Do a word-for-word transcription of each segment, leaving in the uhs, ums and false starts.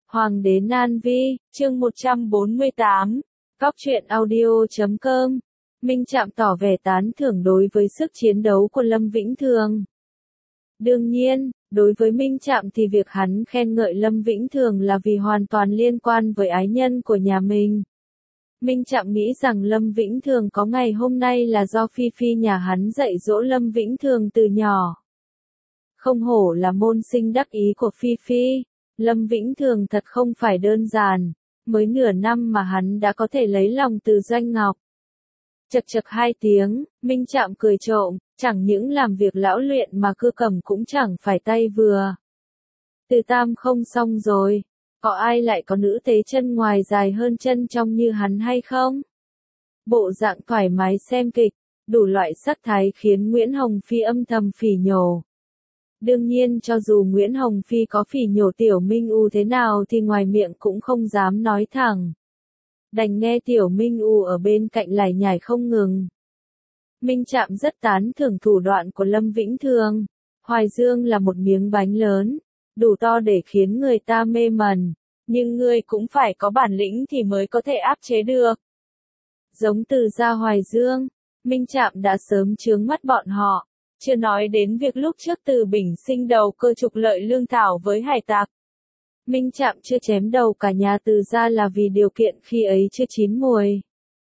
Hoàng đế Nan Vi, chương một trăm bốn mươi tám, Góc truyện audio chấm com. Minh Trạm tỏ vẻ tán thưởng đối với sức chiến đấu của Lâm Vĩnh Thường. Đương nhiên, đối với Minh Trạm thì việc hắn khen ngợi Lâm Vĩnh Thường là vì hoàn toàn liên quan với ái nhân của nhà mình. Minh Trạm nghĩ rằng Lâm Vĩnh Thường có ngày hôm nay là do Phi Phi nhà hắn dạy dỗ Lâm Vĩnh Thường từ nhỏ. Không hổ là môn sinh đắc ý của Phi Phi, Lâm Vĩnh Thường thật không phải đơn giản, mới nửa năm mà hắn đã có thể lấy lòng từ Doanh Ngọc. Chật chật hai tiếng, Minh Trạm cười trộm, chẳng những làm việc lão luyện mà cưa cầm cũng chẳng phải tay vừa. Từ Tam không xong rồi, có ai lại có nữ tế chân ngoài dài hơn chân trong như hắn hay không? Bộ dạng thoải mái xem kịch, đủ loại sắc thái khiến Nguyễn Hồng Phi âm thầm phỉ nhổ. Đương nhiên cho dù Nguyễn Hồng Phi có phỉ nhổ Tiểu Minh U thế nào thì ngoài miệng cũng không dám nói thẳng. Đành nghe Tiểu Minh U ở bên cạnh lải nhải không ngừng. Minh Trạm rất tán thưởng thủ đoạn của Lâm Vĩnh Thường. Hoài Dương là một miếng bánh lớn, đủ to để khiến người ta mê mẩn, nhưng ngươi cũng phải có bản lĩnh thì mới có thể áp chế được. Giống Từ gia Hoài Dương, Minh Trạm đã sớm chướng mắt bọn họ. Chưa nói đến việc lúc trước Từ Bình sinh đầu cơ trục lợi lương thảo với hải tặc. Minh Trạm chưa chém đầu cả nhà Từ gia là vì điều kiện khi ấy chưa chín mùi.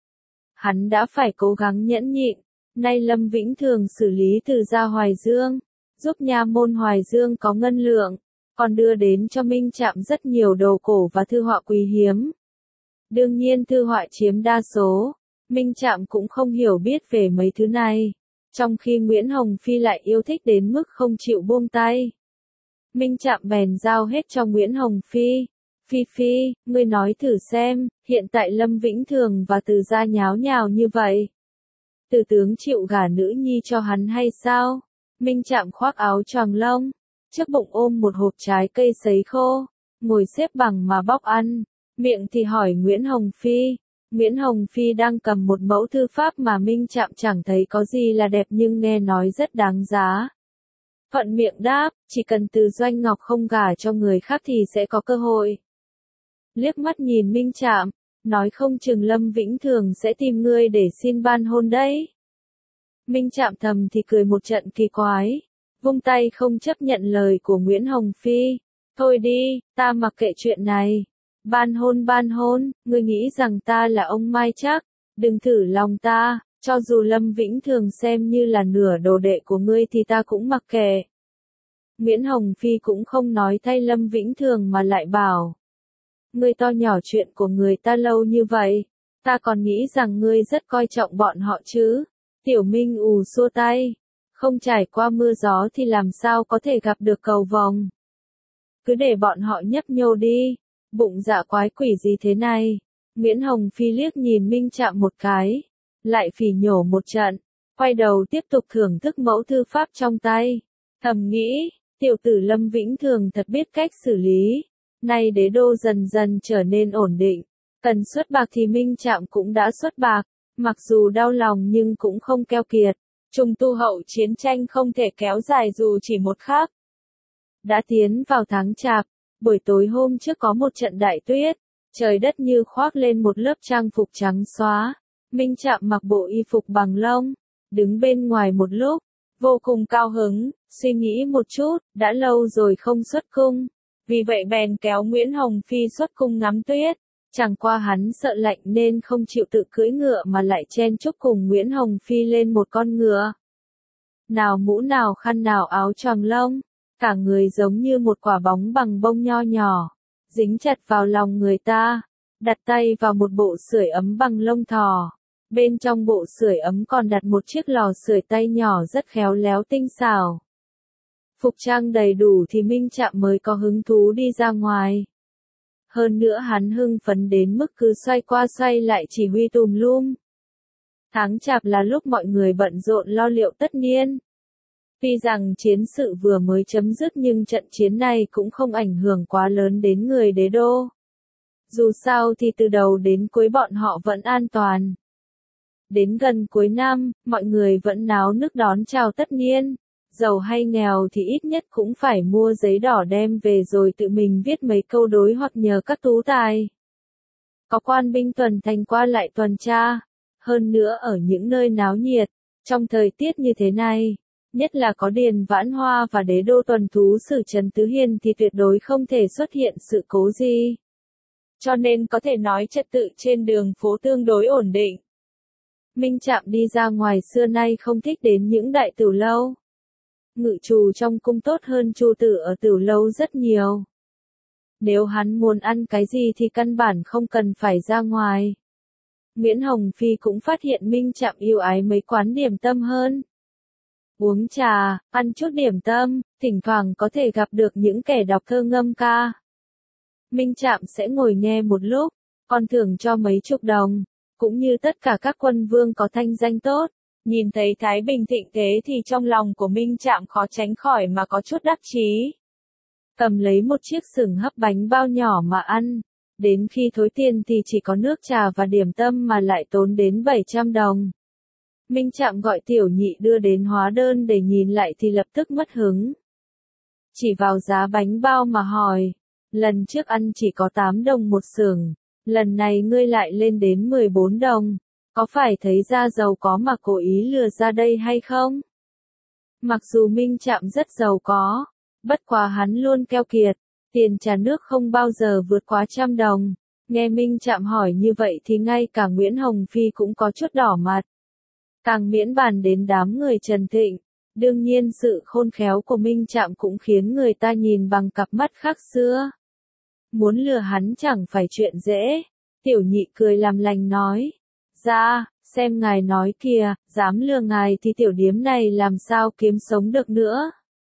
Hắn đã phải cố gắng nhẫn nhịn, nay Lâm Vĩnh Thường xử lý Từ gia Hoài Dương, giúp nha môn Hoài Dương có ngân lượng, còn đưa đến cho Minh Trạm rất nhiều đồ cổ và thư họa quý hiếm. Đương nhiên thư họa chiếm đa số, Minh Trạm cũng không hiểu biết về mấy thứ này. Trong khi Nguyễn Hồng Phi lại yêu thích đến mức không chịu buông tay. Minh Trạm bèn giao hết cho Nguyễn Hồng Phi. Phi Phi, ngươi nói thử xem, hiện tại Lâm Vĩnh Thường và Từ gia nháo nhào như vậy. Từ tướng chịu gả nữ nhi cho hắn hay sao? Minh Trạm khoác áo choàng lông, trước bụng ôm một hộp trái cây sấy khô, ngồi xếp bằng mà bóc ăn, miệng thì hỏi Nguyễn Hồng Phi. Nguyễn Hồng Phi đang cầm một mẫu thư pháp mà Minh Trạm chẳng thấy có gì là đẹp nhưng nghe nói rất đáng giá. Thuận miệng đáp, chỉ cần Từ Doanh Ngọc không gả cho người khác thì sẽ có cơ hội. Liếc mắt nhìn Minh Trạm, nói không chừng Lâm Vĩnh Thường sẽ tìm ngươi để xin ban hôn đấy. Minh Trạm thầm thì cười một trận kỳ quái, vung tay không chấp nhận lời của Nguyễn Hồng Phi. Thôi đi, ta mặc kệ chuyện này. Ban hôn ban hôn, ngươi nghĩ rằng ta là ông Mai chắc, đừng thử lòng ta, cho dù Lâm Vĩnh Thường xem như là nửa đồ đệ của ngươi thì ta cũng mặc kệ. Nguyễn Hồng Phi cũng không nói thay Lâm Vĩnh Thường mà lại bảo. Ngươi to nhỏ chuyện của người ta lâu như vậy, ta còn nghĩ rằng ngươi rất coi trọng bọn họ chứ. Tiểu Minh ù xua tay, không trải qua mưa gió thì làm sao có thể gặp được cầu vồng. Cứ để bọn họ nhấp nhô đi. Bụng dạ quái quỷ gì thế này? Nguyễn Hồng Phi liếc nhìn Minh Trạm một cái, lại phỉ nhổ một trận, quay đầu tiếp tục thưởng thức mẫu thư pháp trong tay. Thầm nghĩ, tiểu tử Lâm Vĩnh Thường thật biết cách xử lý. Nay đế đô dần dần trở nên ổn định, cần xuất bạc thì Minh Trạm cũng đã xuất bạc, mặc dù đau lòng nhưng cũng không keo kiệt. Trùng tu hậu chiến tranh không thể kéo dài dù chỉ một khắc. Đã tiến vào tháng Chạp. Buổi tối hôm trước có một trận đại tuyết, trời đất như khoác lên một lớp trang phục trắng xóa. Minh Trạm mặc bộ y phục bằng lông, đứng bên ngoài một lúc, vô cùng cao hứng, suy nghĩ một chút, đã lâu rồi không xuất cung. Vì vậy bèn kéo Nguyễn Hồng Phi xuất cung ngắm tuyết, chẳng qua hắn sợ lạnh nên không chịu tự cưỡi ngựa mà lại chen chúc cùng Nguyễn Hồng Phi lên một con ngựa. Nào mũ nào khăn nào áo choàng lông. Cả người giống như một quả bóng bằng bông nho nhỏ, dính chặt vào lòng người ta, đặt tay vào một bộ sưởi ấm bằng lông thỏ. Bên trong bộ sưởi ấm còn đặt một chiếc lò sưởi tay nhỏ rất khéo léo tinh xảo. Phục trang đầy đủ thì Minh Trạm mới có hứng thú đi ra ngoài. Hơn nữa hắn hưng phấn đến mức cứ xoay qua xoay lại chỉ huy tùm lum. Tháng Chạp là lúc mọi người bận rộn lo liệu tất niên. Tuy rằng chiến sự vừa mới chấm dứt nhưng trận chiến này cũng không ảnh hưởng quá lớn đến người đế đô. Dù sao thì từ đầu đến cuối bọn họ vẫn an toàn. Đến gần cuối năm, mọi người vẫn náo nức đón chào tất niên. giàu hay nghèo thì ít nhất cũng phải mua giấy đỏ đem về rồi tự mình viết mấy câu đối hoặc nhờ các tú tài. Có quan binh tuần thành qua lại tuần tra, hơn nữa ở những nơi náo nhiệt, trong thời tiết như thế này, nhất là có Điền Vãn Hoa và đế đô tuần thú sử Trần Tứ Hiền thì tuyệt đối không thể xuất hiện sự cố gì. Cho nên có thể nói trật tự trên đường phố tương đối ổn định. Minh Trạm đi ra ngoài xưa nay không thích đến những đại tửu lâu. Ngự trù trong cung tốt hơn Chu tử ở tửu lâu rất nhiều. Nếu hắn muốn ăn cái gì thì căn bản không cần phải ra ngoài. Nguyễn Hồng Phi cũng phát hiện Minh Trạm yêu ái mấy quán điểm tâm hơn. Uống trà, ăn chút điểm tâm, thỉnh thoảng có thể gặp được những kẻ đọc thơ ngâm ca. Minh Trạm sẽ ngồi nghe một lúc, còn thưởng cho mấy chục đồng, cũng như tất cả các quân vương có thanh danh tốt. Nhìn thấy Thái Bình thịnh thế thì trong lòng của Minh Trạm khó tránh khỏi mà có chút đắc chí. Cầm lấy một chiếc sừng hấp bánh bao nhỏ mà ăn, đến khi thối tiền thì chỉ có nước trà và điểm tâm mà lại tốn đến bảy trăm đồng. Minh Trạm gọi tiểu nhị đưa đến hóa đơn để nhìn lại thì lập tức mất hứng. Chỉ vào giá bánh bao mà hỏi, lần trước ăn chỉ có tám đồng một sừng, lần này ngươi lại lên đến mười bốn đồng, có phải thấy ra giàu có mà cố ý lừa ra đây hay không? Mặc dù Minh Trạm rất giàu có, bất quá hắn luôn keo kiệt, tiền trà nước không bao giờ vượt quá trăm đồng. Nghe Minh Trạm hỏi như vậy thì ngay cả Nguyễn Hồng Phi cũng có chút đỏ mặt. Càng miễn bàn đến đám người Trần Thịnh, đương nhiên sự khôn khéo của Minh Trạm cũng khiến người ta nhìn bằng cặp mắt khác xưa. Muốn lừa hắn chẳng phải chuyện dễ, tiểu nhị cười làm lành nói. Ra, xem ngài nói kìa, dám lừa ngài thì tiểu điếm này làm sao kiếm sống được nữa.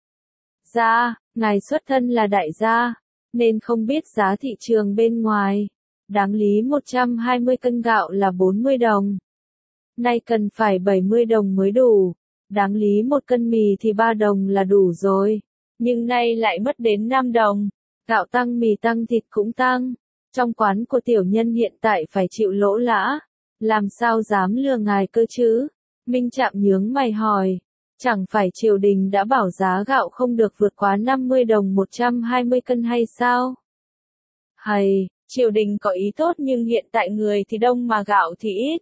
Ra, ngài xuất thân là đại gia, nên không biết giá thị trường bên ngoài. Đáng lý một trăm hai mươi cân gạo là bốn mươi đồng. Nay cần phải bảy mươi đồng mới đủ. Đáng lý một cân mì thì ba đồng là đủ rồi. Nhưng nay lại mất đến năm đồng. Gạo tăng mì tăng thịt cũng tăng. Trong quán của tiểu nhân hiện tại phải chịu lỗ lã. Làm sao dám lừa ngài cơ chứ? Minh Trạm nhướng mày hỏi. Chẳng phải triều đình đã bảo giá gạo không được vượt quá năm mươi đồng một trăm hai mươi cân hay sao? Hay, triều đình có ý tốt nhưng hiện tại người thì đông mà gạo thì ít.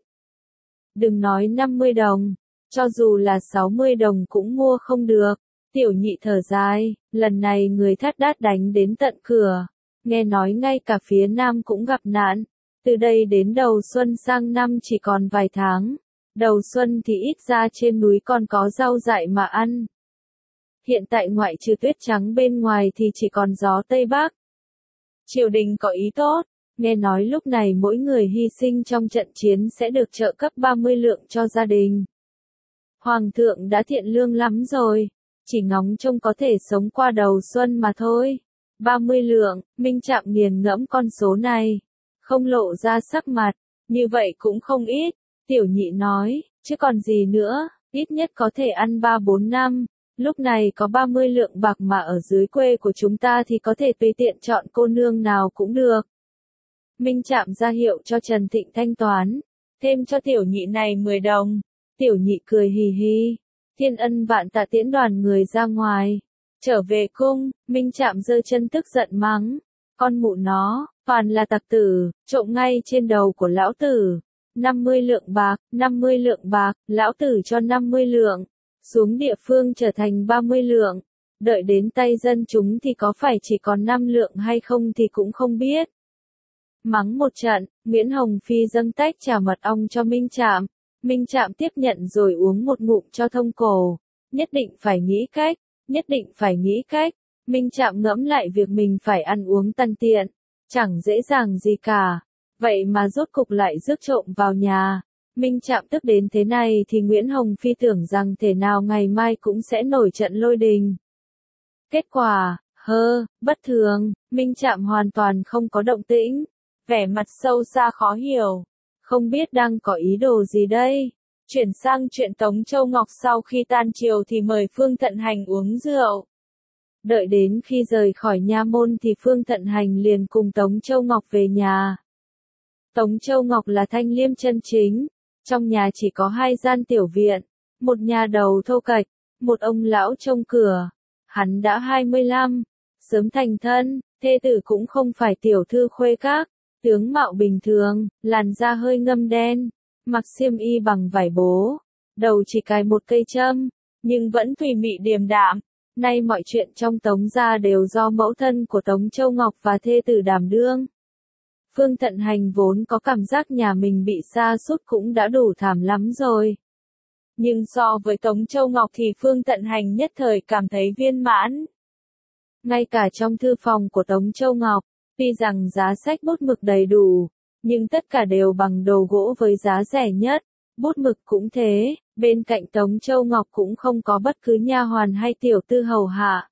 Đừng nói năm mươi đồng, cho dù là sáu mươi đồng cũng mua không được. Tiểu nhị thở dài, lần này người Thát Đát đánh đến tận cửa. Nghe nói ngay cả phía Nam cũng gặp nạn. Từ đây đến đầu xuân sang năm chỉ còn vài tháng. Đầu xuân thì ít ra trên núi còn có rau dại mà ăn. Hiện tại ngoại trừ tuyết trắng bên ngoài thì chỉ còn gió Tây Bắc. Triều đình có ý tốt, nghe nói lúc này mỗi người hy sinh trong trận chiến sẽ được trợ cấp ba mươi lượng cho gia đình. Hoàng thượng đã thiện lương lắm rồi, chỉ ngóng trông có thể sống qua đầu xuân mà thôi. ba mươi lượng, Minh Trạm nghiền ngẫm con số này, không lộ ra sắc mặt, như vậy cũng không ít. Tiểu nhị nói, chứ còn gì nữa, ít nhất có thể ăn ba bốn năm, lúc này có ba mươi lượng bạc mà ở dưới quê của chúng ta thì có thể tùy tiện chọn cô nương nào cũng được. Minh Trạm ra hiệu cho Trần Thịnh thanh toán, thêm cho tiểu nhị này mười đồng, tiểu nhị cười hì hì, thiên ân vạn tạ tiễn đoàn người ra ngoài, trở về cung, Minh Trạm giơ chân tức giận mắng, con mụ nó, toàn là tặc tử, trộm ngay trên đầu của lão tử. năm mươi lượng bạc, năm mươi lượng bạc, lão tử cho năm mươi lượng, xuống địa phương trở thành ba mươi lượng, đợi đến tay dân chúng thì có phải chỉ còn năm lượng hay không thì cũng không biết. Mắng một trận, Nguyễn Hồng Phi dâng tách trà mật ong cho Minh Trạm, Minh Trạm tiếp nhận rồi uống một ngụm cho thông cổ, nhất định phải nghĩ cách, nhất định phải nghĩ cách, Minh Trạm ngẫm lại việc mình phải ăn uống tằn tiện, chẳng dễ dàng gì cả. Vậy mà rốt cục lại rước trộm vào nhà. Minh Trạm tức đến thế này thì Nguyễn Hồng Phi tưởng rằng thể nào ngày mai cũng sẽ nổi trận lôi đình. Kết quả, hơ, bất thường, Minh Trạm hoàn toàn không có động tĩnh. Vẻ mặt sâu xa khó hiểu. Không biết đang có ý đồ gì đây. Chuyển sang chuyện Tống Châu Ngọc sau khi tan triều thì mời Phương Thận Hành uống rượu. Đợi đến khi rời khỏi nha môn thì Phương Thận Hành liền cùng Tống Châu Ngọc về nhà. Tống Châu Ngọc là thanh liêm chân chính, trong nhà chỉ có hai gian tiểu viện, một nhà đầu thô kệch, một ông lão trông cửa. Hắn đã hai mươi lăm, sớm thành thân, thê tử cũng không phải tiểu thư khuê các, tướng mạo bình thường, làn da hơi ngâm đen, mặc xiêm y bằng vải bố, đầu chỉ cài một cây châm, nhưng vẫn thùy mị điềm đạm. Nay mọi chuyện trong Tống gia đều do mẫu thân của Tống Châu Ngọc và thê tử đảm đương. Phương Thận Hành vốn có cảm giác nhà mình bị sa sút cũng đã đủ thảm lắm rồi. Nhưng so với Tống Châu Ngọc thì Phương Thận Hành nhất thời cảm thấy viên mãn. Ngay cả trong thư phòng của Tống Châu Ngọc, tuy rằng giá sách bút mực đầy đủ, nhưng tất cả đều bằng đồ gỗ với giá rẻ nhất, bút mực cũng thế, bên cạnh Tống Châu Ngọc cũng không có bất cứ nha hoàn hay tiểu tư hầu hạ.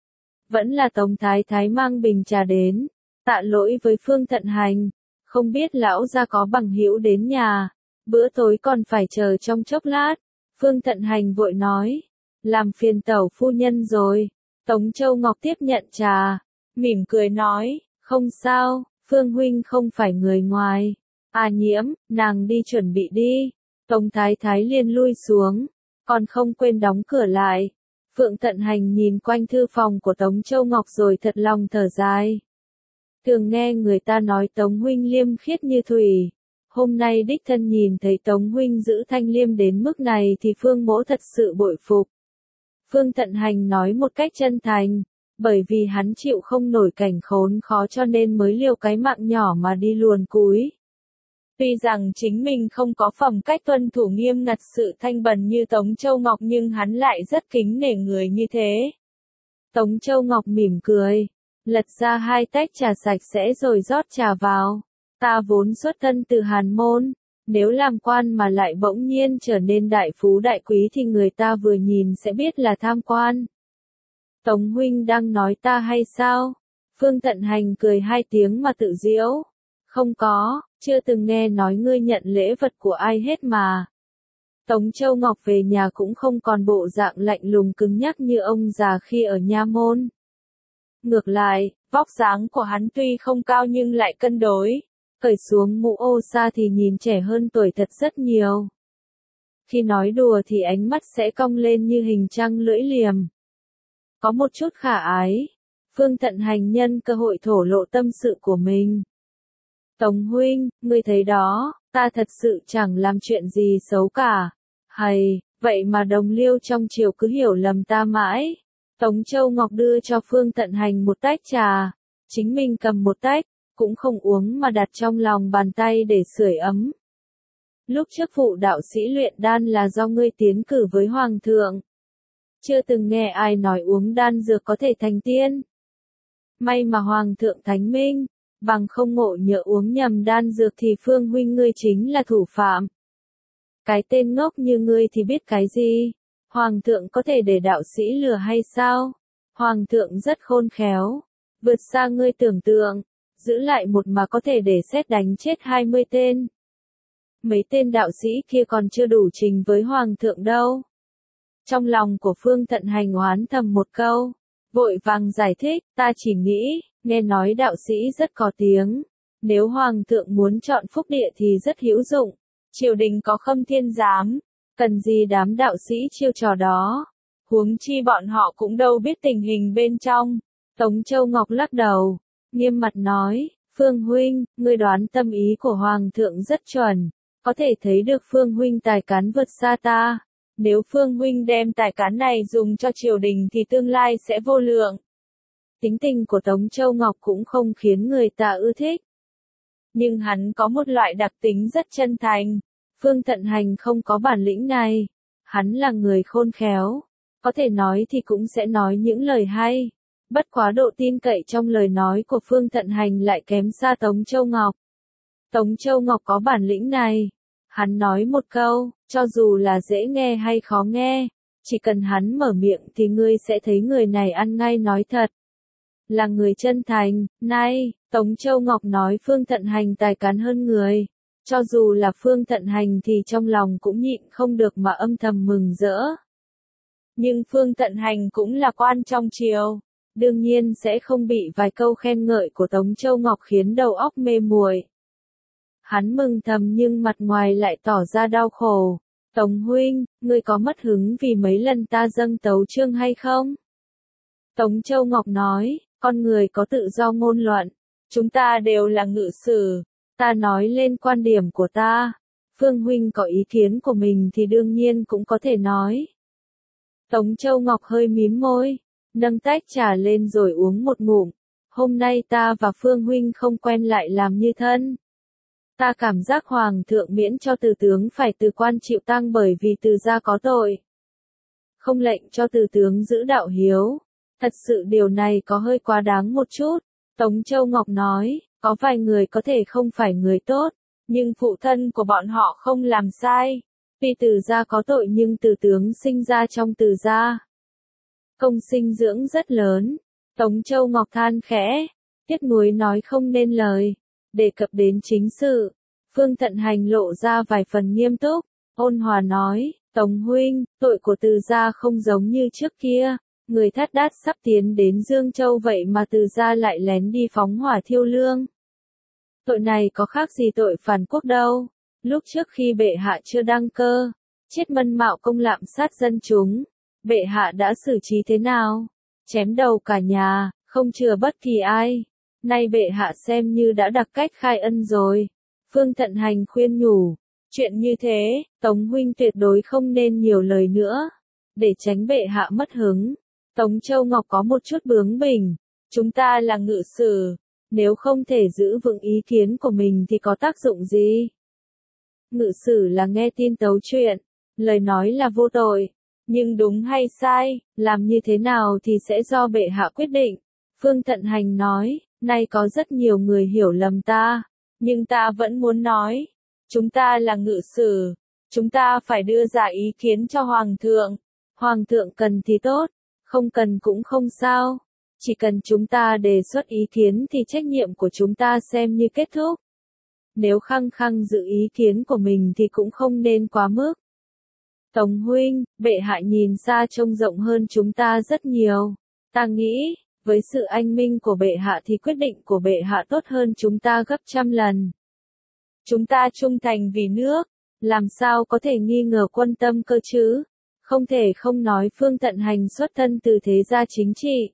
Vẫn là Tống Thái Thái mang bình trà đến, tạ lỗi với Phương Thận Hành, không biết lão gia có bằng hữu đến nhà, bữa tối còn phải chờ trong chốc lát. Phương Thận Hành vội nói, làm phiền tẩu phu nhân rồi. Tống Châu Ngọc tiếp nhận trà, mỉm cười nói, không sao, Phương huynh không phải người ngoài. À Nhiễm, nàng đi chuẩn bị đi. Tống Thái Thái liền lui xuống, còn không quên đóng cửa lại. Phương Thận Hành nhìn quanh thư phòng của Tống Châu Ngọc rồi thật lòng thở dài. Thường nghe người ta nói Tống huynh liêm khiết như thủy. Hôm nay đích thân nhìn thấy Tống huynh giữ thanh liêm đến mức này thì Phương mỗ thật sự bội phục. Phương Thận Hành nói một cách chân thành, bởi vì hắn chịu không nổi cảnh khốn khó cho nên mới liều cái mạng nhỏ mà đi luồn cúi. Tuy rằng chính mình không có phẩm cách tuân thủ nghiêm ngặt sự thanh bần như Tống Châu Ngọc nhưng hắn lại rất kính nể người như thế. Tống Châu Ngọc mỉm cười, lật ra hai tách trà sạch sẽ rồi rót trà vào. Ta vốn xuất thân từ Hàn Môn, nếu làm quan mà lại bỗng nhiên trở nên đại phú đại quý thì người ta vừa nhìn sẽ biết là tham quan. Tống huynh đang nói ta hay sao? Phương Thận Hành cười hai tiếng mà tự giễu. Không có, chưa từng nghe nói ngươi nhận lễ vật của ai hết mà. Tống Châu Ngọc về nhà cũng không còn bộ dạng lạnh lùng cứng nhắc như ông già khi ở nha môn. Ngược lại, vóc dáng của hắn tuy không cao nhưng lại cân đối. Cởi xuống mũ ô sa thì nhìn trẻ hơn tuổi thật rất nhiều. Khi nói đùa thì ánh mắt sẽ cong lên như hình trăng lưỡi liềm. Có một chút khả ái. Phương Thận Hành nhân cơ hội thổ lộ tâm sự của mình. Tống huynh, ngươi thấy đó, ta thật sự chẳng làm chuyện gì xấu cả. Hay, vậy mà đồng liêu trong triều cứ hiểu lầm ta mãi. Tống Châu Ngọc đưa cho Phương Thận Hành một tách trà. Chính mình cầm một tách, cũng không uống mà đặt trong lòng bàn tay để sưởi ấm. Lúc trước phụ đạo sĩ luyện đan là do ngươi tiến cử với Hoàng thượng. Chưa từng nghe ai nói uống đan dược có thể thành tiên. May mà Hoàng thượng thánh minh, bằng không ngộ nhỡ uống nhầm đan dược thì Phương huynh ngươi chính là thủ phạm. Cái tên ngốc như ngươi thì biết cái gì? Hoàng thượng có thể để đạo sĩ lừa hay sao? Hoàng thượng rất khôn khéo, vượt xa ngươi tưởng tượng, giữ lại một mà có thể để xét đánh chết hai mươi tên. Mấy tên đạo sĩ kia còn chưa đủ trình với Hoàng thượng đâu. Trong lòng của Phương Thận Hành oán thầm một câu, vội vàng giải thích, ta chỉ nghĩ, nghe nói đạo sĩ rất có tiếng. Nếu Hoàng thượng muốn chọn phúc địa thì rất hữu dụng. Triều đình có Khâm Thiên Giám, cần gì đám đạo sĩ chiêu trò đó. Huống chi bọn họ cũng đâu biết tình hình bên trong. Tống Châu Ngọc lắc đầu, nghiêm mặt nói, Phương huynh, ngươi đoán tâm ý của Hoàng thượng rất chuẩn. Có thể thấy được Phương huynh tài cán vượt xa ta. Nếu Phương huynh đem tài cán này dùng cho triều đình thì tương lai sẽ vô lượng. Tính tình của Tống Châu Ngọc cũng không khiến người ta ưa thích. Nhưng hắn có một loại đặc tính rất chân thành. Phương Thận Hành không có bản lĩnh này. Hắn là người khôn khéo. Có thể nói thì cũng sẽ nói những lời hay. Bất quá độ tin cậy trong lời nói của Phương Thận Hành lại kém xa Tống Châu Ngọc. Tống Châu Ngọc có bản lĩnh này. Hắn nói một câu, cho dù là dễ nghe hay khó nghe, chỉ cần hắn mở miệng thì ngươi sẽ thấy người này ăn ngay nói thật. Là người chân thành, nay, Tống Châu Ngọc nói Phương Thận Hành tài cán hơn người. Cho dù là Phương Thận Hành thì trong lòng cũng nhịn không được mà âm thầm mừng rỡ. Nhưng Phương Thận Hành cũng là quan trong triều, đương nhiên sẽ không bị vài câu khen ngợi của Tống Châu Ngọc khiến đầu óc mê muội. Hắn mừng thầm nhưng mặt ngoài lại tỏ ra đau khổ. Tống huynh, ngươi có mất hứng vì mấy lần ta dâng tấu chương hay không? Tống Châu Ngọc nói, con người có tự do ngôn luận, chúng ta đều là ngự sử, ta nói lên quan điểm của ta, Phương huynh có ý kiến của mình thì đương nhiên cũng có thể nói. Tống Châu Ngọc hơi mím môi, nâng tách trà lên rồi uống một ngụm, hôm nay ta và Phương huynh không quen lại làm như thân. Ta cảm giác Hoàng thượng miễn cho Từ tướng phải từ quan chịu tang bởi vì Từ gia có tội. Không lệnh cho Từ tướng giữ đạo hiếu. Thật sự điều này có hơi quá đáng một chút. Tống Châu Ngọc nói, có vài người có thể không phải người tốt, nhưng phụ thân của bọn họ không làm sai. Tuy Từ gia có tội nhưng Từ tướng sinh ra trong Từ gia. Công sinh dưỡng rất lớn. Tống Châu Ngọc than khẽ, tiếc nuối nói không nên lời. Đề cập đến chính sự, Phương Thận Hành lộ ra vài phần nghiêm túc, ôn hòa nói, Tống huynh, tội của Từ gia không giống như trước kia, người Thát Đát sắp tiến đến Dương Châu vậy mà Từ gia lại lén đi phóng hỏa thiêu lương. Tội này có khác gì tội phản quốc đâu, lúc trước khi bệ hạ chưa đăng cơ, chết mân mạo công lạm sát dân chúng, bệ hạ đã xử trí thế nào? Chém đầu cả nhà, không chừa bất kỳ ai. Nay bệ hạ xem như đã đặc cách khai ân rồi. Phương Thận Hành khuyên nhủ, chuyện như thế, Tống huynh tuyệt đối không nên nhiều lời nữa, để tránh bệ hạ mất hứng. Tống Châu Ngọc có một chút bướng bỉnh, chúng ta là ngự sử, nếu không thể giữ vững ý kiến của mình thì có tác dụng gì? Ngự sử là nghe tin tấu chuyện, lời nói là vô tội, nhưng đúng hay sai, làm như thế nào thì sẽ do bệ hạ quyết định. Phương Thận Hành nói, nay có rất nhiều người hiểu lầm ta, nhưng ta vẫn muốn nói, chúng ta là ngự sử, chúng ta phải đưa ra ý kiến cho Hoàng thượng, Hoàng thượng cần thì tốt, không cần cũng không sao, chỉ cần chúng ta đề xuất ý kiến thì trách nhiệm của chúng ta xem như kết thúc. Nếu khăng khăng giữ ý kiến của mình thì cũng không nên quá mức. Tống huynh, bệ hạ nhìn xa trông rộng hơn chúng ta rất nhiều, ta nghĩ, với sự anh minh của bệ hạ thì quyết định của bệ hạ tốt hơn chúng ta gấp trăm lần. Chúng ta trung thành vì nước, làm sao có thể nghi ngờ quân tâm cơ chứ? Không thể không nói Phương Thận Hành xuất thân từ thế gia chính trị.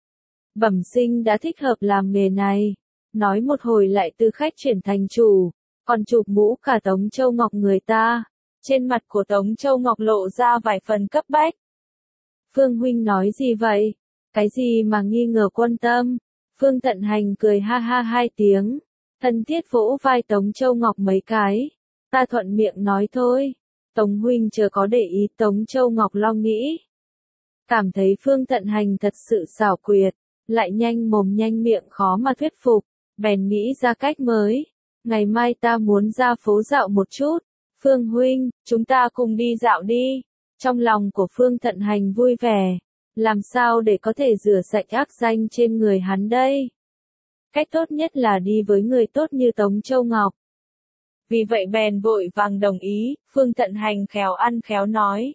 Bẩm sinh đã thích hợp làm nghề này. Nói một hồi lại từ khách chuyển thành chủ, còn chụp mũ cả Tống Châu Ngọc người ta. Trên mặt của Tống Châu Ngọc lộ ra vài phần cấp bách. Phương huynh nói gì vậy? Cái gì mà nghi ngờ quân tâm? Phương Thận Hành cười ha ha hai tiếng, thân thiết vỗ vai Tống Châu Ngọc mấy cái. Ta thuận miệng nói thôi. Tống huynh chờ có để ý. Tống Châu Ngọc lo nghĩ. Cảm thấy Phương Thận Hành thật sự xảo quyệt, lại nhanh mồm nhanh miệng khó mà thuyết phục, bèn nghĩ ra cách mới. Ngày mai ta muốn ra phố dạo một chút. Phương huynh, chúng ta cùng đi dạo đi. Trong lòng của Phương Thận Hành vui vẻ. Làm sao để có thể rửa sạch ác danh trên người hắn đây? Cách tốt nhất là đi với người tốt như Tống Châu Ngọc. Vì vậy bèn vội vàng đồng ý, Phương Thận Hành khéo ăn khéo nói.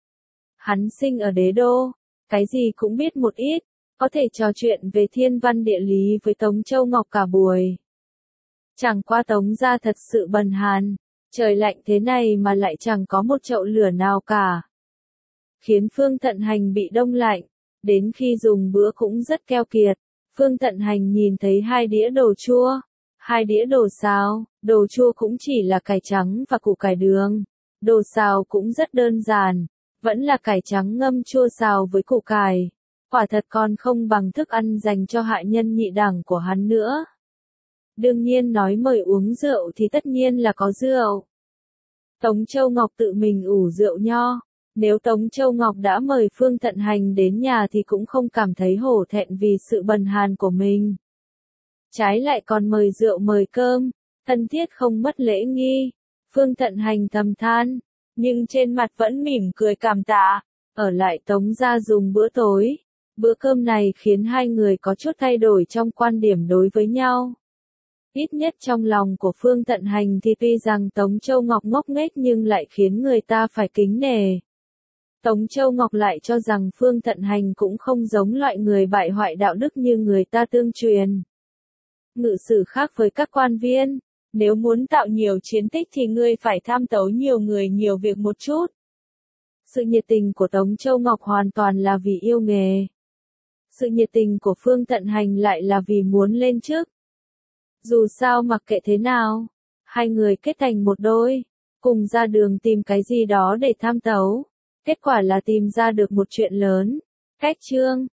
Hắn sinh ở đế đô, cái gì cũng biết một ít, có thể trò chuyện về thiên văn địa lý với Tống Châu Ngọc cả buổi. Chẳng qua Tống gia thật sự bần hàn, trời lạnh thế này mà lại chẳng có một chậu lửa nào cả. Khiến Phương Thận Hành bị đông lạnh, đến khi dùng bữa cũng rất keo kiệt. Phương Thận Hành nhìn thấy hai đĩa đồ chua, hai đĩa đồ xào, đồ chua cũng chỉ là cải trắng và củ cải đường, đồ xào cũng rất đơn giản, vẫn là cải trắng ngâm chua xào với củ cải, quả thật còn không bằng thức ăn dành cho hạ nhân nhị đẳng của hắn nữa. Đương nhiên nói mời uống rượu thì tất nhiên là có rượu. Tống Châu Ngọc tự mình ủ rượu nho. Nếu Tống Châu Ngọc đã mời Phương Thận Hành đến nhà thì cũng không cảm thấy hổ thẹn vì sự bần hàn của mình. Trái lại còn mời rượu mời cơm, thân thiết không mất lễ nghi. Phương Thận Hành thầm than, nhưng trên mặt vẫn mỉm cười cảm tạ, ở lại Tống gia dùng bữa tối. Bữa cơm này khiến hai người có chút thay đổi trong quan điểm đối với nhau. Ít nhất trong lòng của Phương Thận Hành thì tuy rằng Tống Châu Ngọc ngốc nghếch nhưng lại khiến người ta phải kính nể. Tống Châu Ngọc lại cho rằng Phương Thận Hành cũng không giống loại người bại hoại đạo đức như người ta tương truyền. Ngự sử khác với các quan viên, Nếu muốn tạo nhiều chiến tích thì ngươi phải tham tấu nhiều người nhiều việc một chút. Sự nhiệt tình của Tống Châu Ngọc hoàn toàn là vì yêu nghề. Sự nhiệt tình của Phương Tận Hành lại là vì muốn lên chức. Dù sao mặc kệ thế nào, hai người kết thành một đôi, cùng ra đường tìm cái gì đó để tham tấu. Kết quả là tìm ra được một chuyện lớn. Cách chương